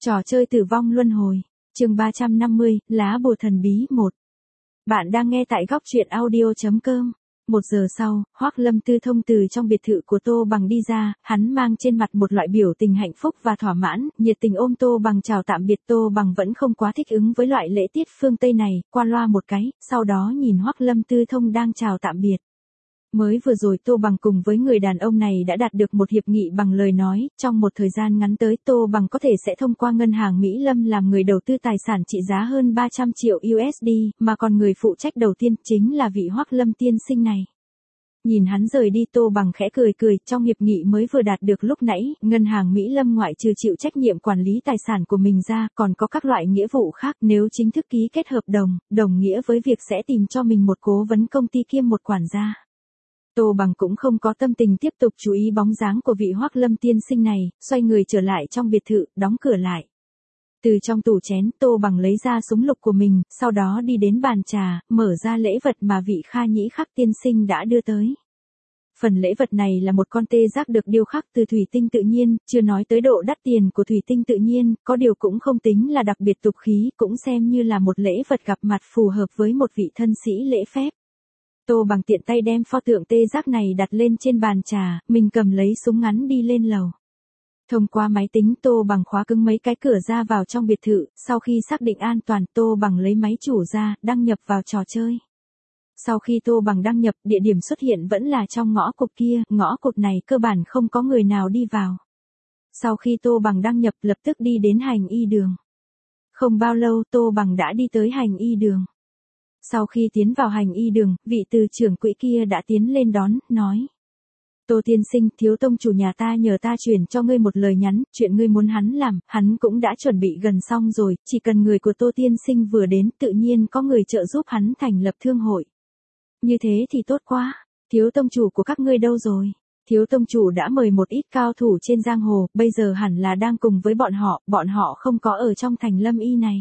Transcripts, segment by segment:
Trò chơi tử vong luân hồi. Chương 350, lá bùa thần bí 1. Bạn đang nghe tại góc truyện audio.com. 1 giờ sau, Hoắc Lâm Tư thông từ trong biệt thự của Tô Bằng đi ra, hắn mang trên mặt một loại biểu tình hạnh phúc và thỏa mãn, nhiệt tình ôm Tô Bằng chào tạm biệt. Tô Bằng vẫn không quá thích ứng với loại lễ tiết phương Tây này, qua loa một cái, sau đó nhìn Hoắc Lâm Tư thông đang chào tạm biệt. Mới vừa rồi Tô Bằng cùng với người đàn ông này đã đạt được một hiệp nghị bằng lời nói, trong một thời gian ngắn tới Tô Bằng có thể sẽ thông qua ngân hàng Mỹ Lâm làm người đầu tư tài sản trị giá hơn 300 triệu USD, mà còn người phụ trách đầu tiên chính là vị Hoắc Lâm tiên sinh này. Nhìn hắn rời đi Tô Bằng khẽ cười cười, trong hiệp nghị mới vừa đạt được lúc nãy, ngân hàng Mỹ Lâm ngoại trừ chịu trách nhiệm quản lý tài sản của mình ra, còn có các loại nghĩa vụ khác, nếu chính thức ký kết hợp đồng, đồng nghĩa với việc sẽ tìm cho mình một cố vấn công ty kiêm một quản gia. Tô Bằng cũng không có tâm tình tiếp tục chú ý bóng dáng của vị Hoắc Lâm tiên sinh này, xoay người trở lại trong biệt thự, đóng cửa lại. Từ trong tủ chén, Tô Bằng lấy ra súng lục của mình, sau đó đi đến bàn trà, mở ra lễ vật mà vị Kha Nhĩ Khắc tiên sinh đã đưa tới. Phần lễ vật này là một con tê giác được điêu khắc từ thủy tinh tự nhiên, chưa nói tới độ đắt tiền của thủy tinh tự nhiên, có điều cũng không tính là đặc biệt tục khí, cũng xem như là một lễ vật gặp mặt phù hợp với một vị thân sĩ lễ phép. Tô Bằng tiện tay đem pho tượng tê giác này đặt lên trên bàn trà, mình cầm lấy súng ngắn đi lên lầu. Thông qua máy tính Tô Bằng khóa cứng mấy cái cửa ra vào trong biệt thự, sau khi xác định an toàn Tô Bằng lấy máy chủ ra, đăng nhập vào trò chơi. Sau khi Tô Bằng đăng nhập, địa điểm xuất hiện vẫn là trong ngõ cụt kia, ngõ cụt này cơ bản không có người nào đi vào. Sau khi Tô Bằng đăng nhập lập tức đi đến hành y đường. Không bao lâu Tô Bằng đã đi tới hành y đường. Sau khi tiến vào hành y đường, vị từ trưởng quỹ kia đã tiến lên đón, nói. Tô tiên sinh, thiếu tông chủ nhà ta nhờ ta chuyển cho ngươi một lời nhắn, chuyện ngươi muốn hắn làm, hắn cũng đã chuẩn bị gần xong rồi, chỉ cần người của Tô tiên sinh vừa đến, tự nhiên có người trợ giúp hắn thành lập thương hội. Như thế thì tốt quá, thiếu tông chủ của các ngươi đâu rồi? Thiếu tông chủ đã mời một ít cao thủ trên giang hồ, bây giờ hẳn là đang cùng với bọn họ không có ở trong thành Lâm Y này.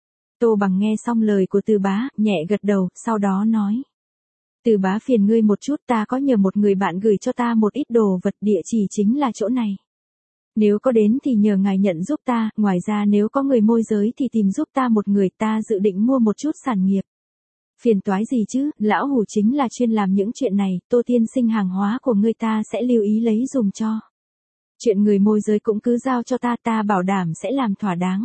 Tô Bằng nghe xong lời của Từ Bá, nhẹ gật đầu, sau đó nói. Từ Bá phiền ngươi một chút, ta có nhờ một người bạn gửi cho ta một ít đồ vật, địa chỉ chính là chỗ này. Nếu có đến thì nhờ ngài nhận giúp ta, ngoài ra nếu có người môi giới thì tìm giúp ta một người, ta dự định mua một chút sản nghiệp. Phiền toái gì chứ, lão hủ chính là chuyên làm những chuyện này, Tô tiên sinh hàng hóa của ngươi ta sẽ lưu ý lấy dùng cho. Chuyện người môi giới cũng cứ giao cho ta, ta bảo đảm sẽ làm thỏa đáng.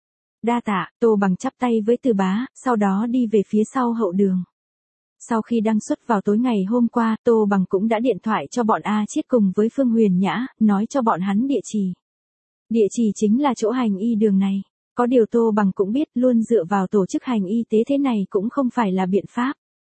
Đa tạ, Tô Bằng chắp tay với Từ Bá, sau đó đi về phía sau hậu đường. Sau khi đăng xuất vào tối ngày hôm qua, Tô Bằng cũng đã điện thoại cho bọn A Chiết cùng với Phương Huyền Nhã, nói cho bọn hắn địa chỉ. Địa chỉ chính là chỗ hành y đường này. Có điều Tô Bằng cũng biết luôn dựa vào tổ chức hành y tế thế này cũng không phải là biện pháp.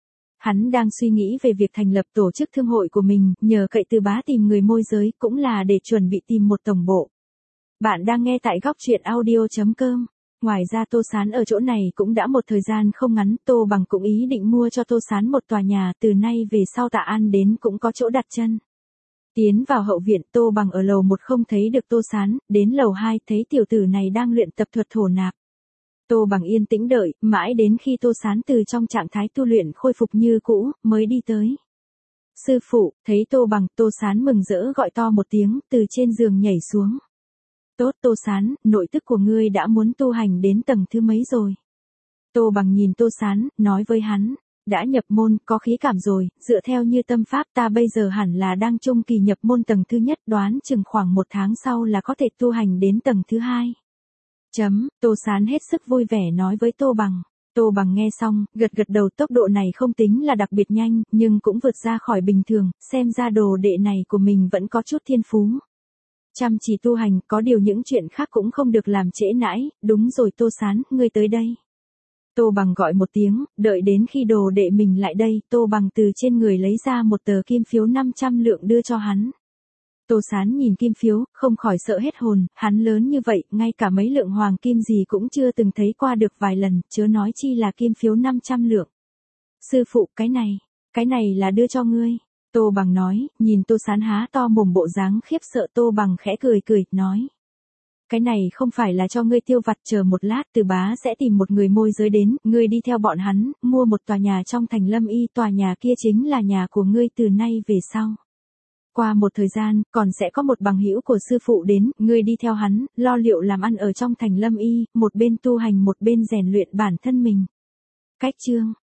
Hắn đang suy nghĩ về việc thành lập tổ chức thương hội của mình, nhờ cậy Từ Bá tìm người môi giới cũng là để chuẩn bị tìm một tổng bộ. Bạn đang nghe tại góc truyện audio.com. Ngoài ra Tô Sán ở chỗ này cũng đã một thời gian không ngắn, Tô Bằng cũng ý định mua cho Tô Sán một tòa nhà, từ nay về sau Tạ An đến cũng có chỗ đặt chân. Tiến vào hậu viện, Tô Bằng ở lầu 1 không thấy được Tô Sán, đến lầu 2 thấy tiểu tử này đang luyện tập thuật thổ nạp. Tô Bằng yên tĩnh đợi, mãi đến khi Tô Sán từ trong trạng thái tu luyện khôi phục như cũ, mới đi tới. Sư phụ, thấy Tô Bằng, Tô Sán mừng rỡ gọi to một tiếng, từ trên giường nhảy xuống. Tốt Tô Sán, nội tức của ngươi đã muốn tu hành đến tầng thứ mấy rồi? Tô Bằng nhìn Tô Sán, nói với hắn, đã nhập môn, có khí cảm rồi, dựa theo như tâm pháp ta bây giờ hẳn là đang trung kỳ nhập môn tầng thứ nhất, đoán chừng khoảng 1 tháng sau là có thể tu hành đến tầng thứ 2. Tô Sán hết sức vui vẻ nói với Tô Bằng. Tô Bằng nghe xong, gật gật đầu, tốc độ này không tính là đặc biệt nhanh, nhưng cũng vượt ra khỏi bình thường, xem ra đồ đệ này của mình vẫn có chút thiên phú. Chăm chỉ tu hành, có điều những chuyện khác cũng không được làm trễ nãi, đúng rồi Tô Sán, ngươi tới đây. Tô Bằng gọi một tiếng, đợi đến khi đồ đệ mình lại đây, Tô Bằng từ trên người lấy ra một tờ kim phiếu 500 lượng đưa cho hắn. Tô Sán nhìn kim phiếu, không khỏi sợ hết hồn, hắn lớn như vậy, ngay cả mấy lượng hoàng kim gì cũng chưa từng thấy qua được vài lần, chớ nói chi là kim phiếu 500 lượng. Sư phụ, cái này là đưa cho ngươi. Tô Bằng nói, nhìn Tô Sán há to mồm bộ dáng khiếp sợ, Tô Bằng khẽ cười cười, nói. Cái này không phải là cho ngươi tiêu vặt, chờ một lát Từ Bá sẽ tìm một người môi giới đến, ngươi đi theo bọn hắn, mua một tòa nhà trong thành Lâm Y, tòa nhà kia chính là nhà của ngươi từ nay về sau. Qua một thời gian, còn sẽ có một bằng hữu của sư phụ đến, ngươi đi theo hắn, lo liệu làm ăn ở trong thành Lâm Y, một bên tu hành một bên rèn luyện bản thân mình. Cách chương